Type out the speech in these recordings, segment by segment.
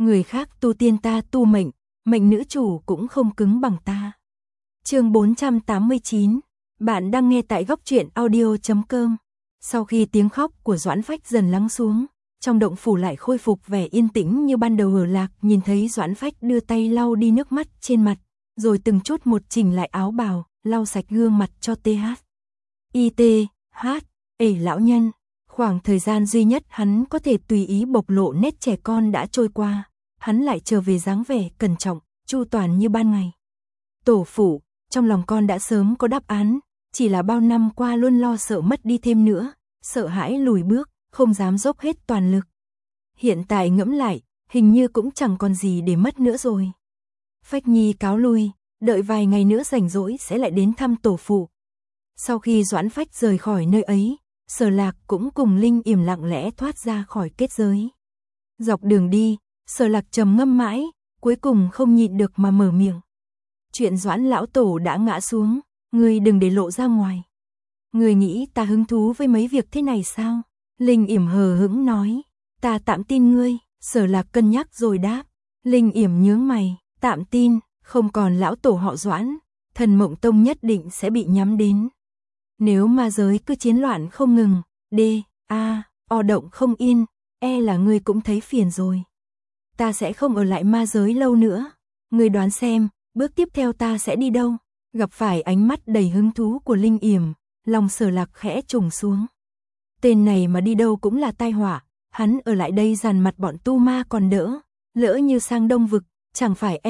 người khác tu tiên ta tu mệnh, mệnh nữ chủ cũng không cứng bằng ta. Chương 489, bạn đang nghe tại góc truyện audio.com. Sau khi tiếng khóc của Doãn Phách dần lắng xuống, trong động phủ lại khôi phục vẻ yên tĩnh như ban đầu. Hở Lạc nhìn thấy Doãn Phách đưa tay lau đi nước mắt trên mặt, rồi từng chút một chỉnh lại áo bào, lau sạch gương mặt cho lão nhân. Khoảng thời gian duy nhất hắn có thể tùy ý bộc lộ nét trẻ con đã trôi qua, hắn lại trở về dáng vẻ cẩn trọng, chu toàn như ban ngày. Tổ phụ, trong lòng con đã sớm có đáp án, chỉ là bao năm qua luôn lo sợ mất đi thêm nữa, sợ hãi lùi bước, không dám dốc hết toàn lực. Hiện tại ngẫm lại, hình như cũng chẳng còn gì để mất nữa rồi. Phách Nhi cáo lui, đợi vài ngày nữa rảnh rỗi sẽ lại đến thăm tổ phụ. Sau khi Doãn Phách rời khỏi nơi ấy, Sở Lạc cũng cùng Linh Yểm lặng lẽ thoát ra khỏi kết giới. Dọc đường đi, Sở Lạc trầm ngâm mãi, cuối cùng không nhịn được mà mở miệng. Chuyện Doãn lão tổ đã ngã xuống, ngươi đừng để lộ ra ngoài. Ngươi nghĩ ta hứng thú với mấy việc thế này sao? Linh Yểm hờ hững nói. Ta tạm tin ngươi. Sở Lạc cân nhắc rồi đáp. Linh Yểm nhướng mày, tạm tin, không còn lão tổ họ Doãn, Thần Mộng Tông nhất định sẽ bị nhắm đến. Nếu ma giới cứ chiến loạn không ngừng, động không yên, là ngươi cũng thấy phiền rồi. Ta sẽ không ở lại ma giới lâu nữa. Ngươi đoán xem, bước tiếp theo ta sẽ đi đâu? Gặp phải ánh mắt đầy hứng thú của Linh Yểm, lòng Sở Lạc khẽ trùng xuống. Tên này mà đi đâu cũng là tai họa, hắn ở lại đây dằn mặt bọn tu ma còn đỡ, lỡ như sang Đông Vực, chẳng phải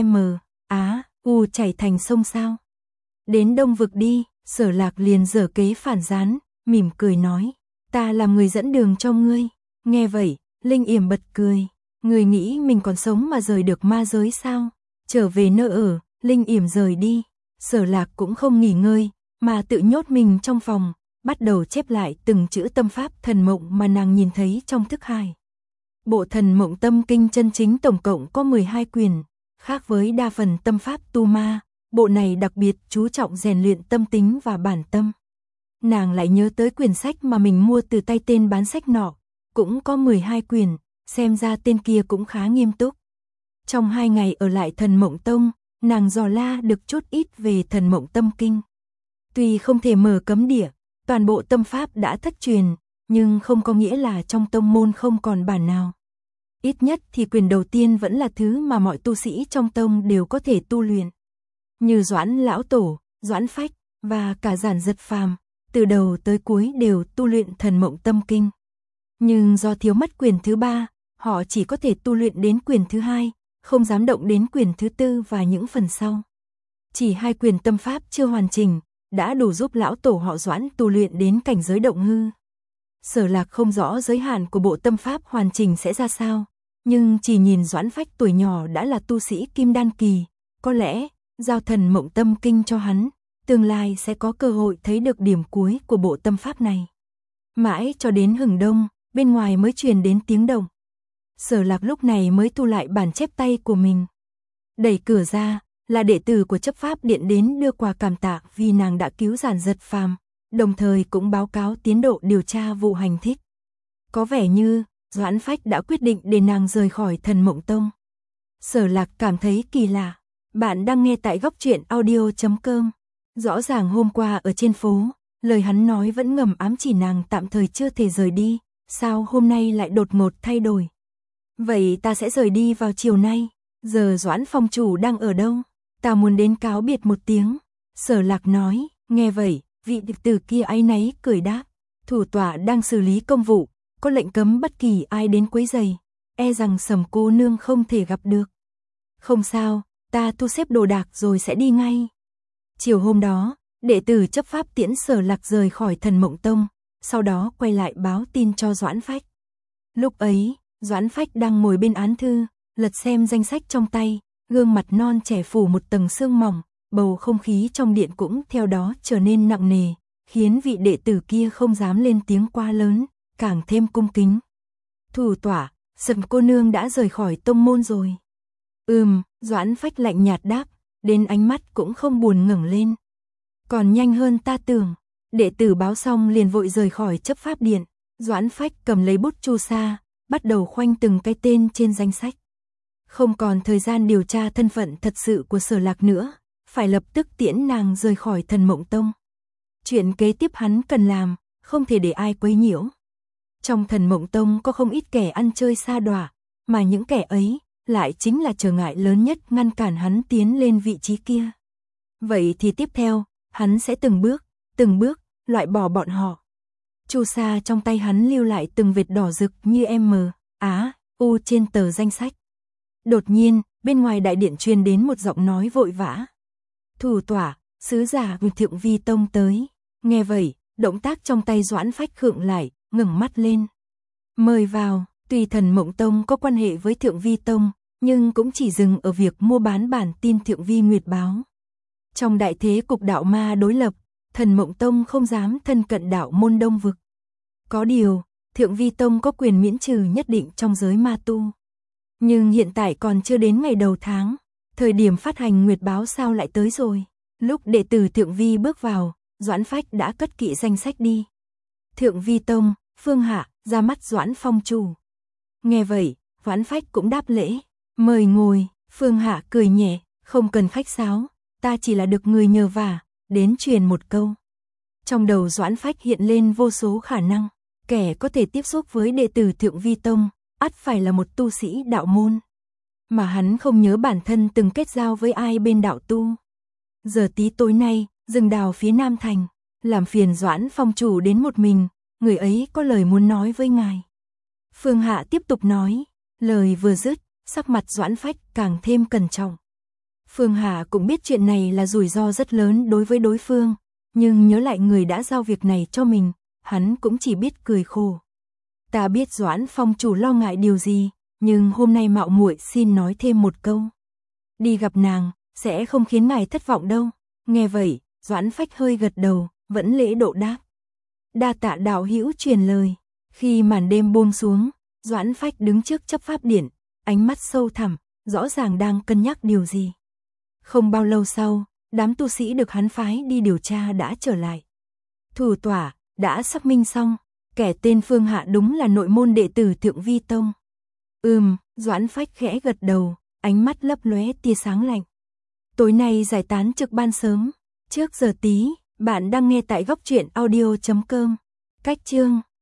chảy thành sông sao? Đến Đông Vực đi. Sở Lạc liền giở kế phản gián, mỉm cười nói, ta làm người dẫn đường cho ngươi. Nghe vậy, Linh Yểm bật cười, ngươi nghĩ mình còn sống mà rời được ma giới sao? Trở về nơi ở, Linh Yểm rời đi, Sở Lạc cũng không nghỉ ngơi, mà tự nhốt mình trong phòng, bắt đầu chép lại từng chữ tâm pháp thần mộng mà nàng nhìn thấy trong thức hải. Bộ Thần Mộng Tâm Kinh chân chính tổng cộng có 12 quyển, khác với đa phần tâm pháp tu ma. Bộ này đặc biệt chú trọng rèn luyện tâm tính và bản tâm. Nàng lại nhớ tới quyển sách mà mình mua từ tay tên bán sách nọ, cũng có 12 quyển, xem ra tên kia cũng khá nghiêm túc. Trong 2 ngày ở lại Thần Mộng Tông, nàng dò la được chút ít về Thần Mộng Tâm Kinh. Tuy không thể mở cấm địa, toàn bộ tâm pháp đã thất truyền, nhưng không có nghĩa là trong tông môn không còn bản nào. Ít nhất thì quyển đầu tiên vẫn là thứ mà mọi tu sĩ trong tông đều có thể tu luyện. Như Doãn lão tổ, Doãn Phách và cả Giản Giật Phàm, từ đầu tới cuối đều tu luyện Thần Mộng Tâm Kinh. Nhưng do thiếu mất quyển thứ 3, họ chỉ có thể tu luyện đến quyển thứ 2, không dám động đến quyển thứ 4 và những phần sau. Chỉ 2 quyển tâm pháp chưa hoàn chỉnh, đã đủ giúp lão tổ họ Doãn tu luyện đến cảnh giới động hư. Sở Lạc không rõ giới hạn của bộ tâm pháp hoàn chỉnh sẽ ra sao, nhưng chỉ nhìn Doãn Phách tuổi nhỏ đã là tu sĩ Kim Đan kỳ, có lẽ giao Thần Mộng Tâm Kinh cho hắn, tương lai sẽ có cơ hội thấy được điểm cuối của bộ tâm pháp này. Mãi cho đến hừng đông, bên ngoài mới truyền đến tiếng động. Sở Lạc lúc này mới thu lại bản chép tay của mình. Đẩy cửa ra, là đệ tử của chấp pháp điện đến đưa quà cảm tạ vì nàng đã cứu Giản Giật Phàm, đồng thời cũng báo cáo tiến độ điều tra vụ hành thích. Có vẻ như Doãn Phách đã quyết định để nàng rời khỏi Thần Mộng Tông. Sở Lạc cảm thấy kỳ lạ. Bạn đang nghe tại góc truyện audio.com. Rõ ràng hôm qua ở trên phố, lời hắn nói vẫn ngầm ám chỉ nàng tạm thời chưa thể rời đi, sao hôm nay lại đột ngột thay đổi? Vậy ta sẽ rời đi vào chiều nay, giờ Doãn phong chủ đang ở đâu? Ta muốn đến cáo biệt một tiếng. Sở Lạc nói, nghe vậy, vị đệ tử kia áy náy cười đáp, thủ tọa đang xử lý công vụ, có lệnh cấm bất kỳ ai đến quấy rầy, rằng Sầm cô nương không thể gặp được. Không sao, ta thu xếp đồ đạc rồi sẽ đi ngay. Chiều hôm đó, đệ tử chấp pháp tiễn Sở Lạc rời khỏi Thần Mộng Tông, sau đó quay lại báo tin cho Doãn Phách. Lúc ấy, Doãn Phách đang ngồi bên án thư, lật xem danh sách trong tay, gương mặt non trẻ phủ một tầng sương mỏng, bầu không khí trong điện cũng theo đó trở nên nặng nề, khiến vị đệ tử kia không dám lên tiếng quá lớn, càng thêm cung kính. Thủ tọa, Sầm cô nương đã rời khỏi tông môn rồi. Doãn Phách lạnh nhạt đáp, đến ánh mắt cũng không buồn ngẩng lên. Còn nhanh hơn ta tưởng. Đệ tử báo xong liền vội rời khỏi chấp pháp điện. Doãn Phách cầm lấy bút chu sa, bắt đầu khoanh từng cái tên trên danh sách. Không còn thời gian điều tra thân phận thật sự của Sở Lạc nữa, phải lập tức tiễn nàng rời khỏi Thần Mộng Tông. Chuyện kế tiếp hắn cần làm, không thể để ai quấy nhiễu. Trong Thần Mộng Tông có không ít kẻ ăn chơi sa đọa, mà những kẻ ấy lại chính là trở ngại lớn nhất ngăn cản hắn tiến lên vị trí kia. Vậy thì tiếp theo, hắn sẽ từng bước, loại bỏ bọn họ. Chu sa trong tay hắn lưu lại từng vệt đỏ rực như M.A.U trên tờ danh sách. Đột nhiên, bên ngoài đại điện truyền đến một giọng nói vội vã. Thủ tỏa, sứ giả của Thượng Vi Tông tới. Nghe vậy, động tác trong tay Doãn Phách khựng lại, ngẩng mắt lên. Mời vào. Tuy Thần Mộng Tông có quan hệ với Thượng Vi Tông, nhưng cũng chỉ dừng ở việc mua bán bản tin Thượng Vi Nguyệt Báo. Trong đại thế cục đạo ma đối lập, Thần Mộng Tông không dám thân cận đạo môn Đông Vực. Có điều, Thượng Vi Tông có quyền miễn trừ nhất định trong giới ma tu. Nhưng hiện tại còn chưa đến ngày đầu tháng, thời điểm phát hành Nguyệt Báo sao lại tới rồi. Lúc đệ tử Thượng Vi bước vào, Doãn Phách đã cất kỹ danh sách đi. Thượng Vi Tông, Phương Hạ, ra mắt Doãn Phong chủ. Nghe vậy, Doãn Phách cũng đáp lễ, mời ngồi. Phương Hạ cười nhẹ, không cần khách sáo, ta chỉ là được người nhờ vả, đến truyền một câu. Trong đầu Doãn Phách hiện lên vô số khả năng, kẻ có thể tiếp xúc với đệ tử Thượng Vi Tông, ắt phải là một tu sĩ đạo môn. Mà hắn không nhớ bản thân từng kết giao với ai bên đạo tu. Giờ tí tối nay, rừng đào phía Nam Thành, làm phiền Doãn Phong chủ đến một mình, người ấy có lời muốn nói với ngài. Phương Hạ tiếp tục nói, lời vừa dứt, sắc mặt Doãn Phách càng thêm cẩn trọng. Phương Hạ cũng biết chuyện này là rủi ro rất lớn đối với đối phương, nhưng nhớ lại người đã giao việc này cho mình, hắn cũng chỉ biết cười khổ. Ta biết Doãn Phong chủ lo ngại điều gì, nhưng hôm nay mạo muội xin nói thêm một câu. Đi gặp nàng, sẽ không khiến ngài thất vọng đâu. Nghe vậy, Doãn Phách hơi gật đầu, vẫn lễ độ đáp. Đa tạ đạo hữu truyền lời. Khi màn đêm buông xuống, Doãn Phách đứng trước chấp pháp điện, ánh mắt sâu thẳm, rõ ràng đang cân nhắc điều gì. Không bao lâu sau, đám tu sĩ được hắn phái đi điều tra đã trở lại. Thủ tỏa, đã xác minh xong, kẻ tên Phương Hạ đúng là nội môn đệ tử Thượng Vi Tông. Doãn Phách khẽ gật đầu, ánh mắt lấp lóe tia sáng lạnh. Tối nay giải tán trực ban sớm, trước giờ tí, bạn đang nghe tại góc truyện audio.com. Cách chương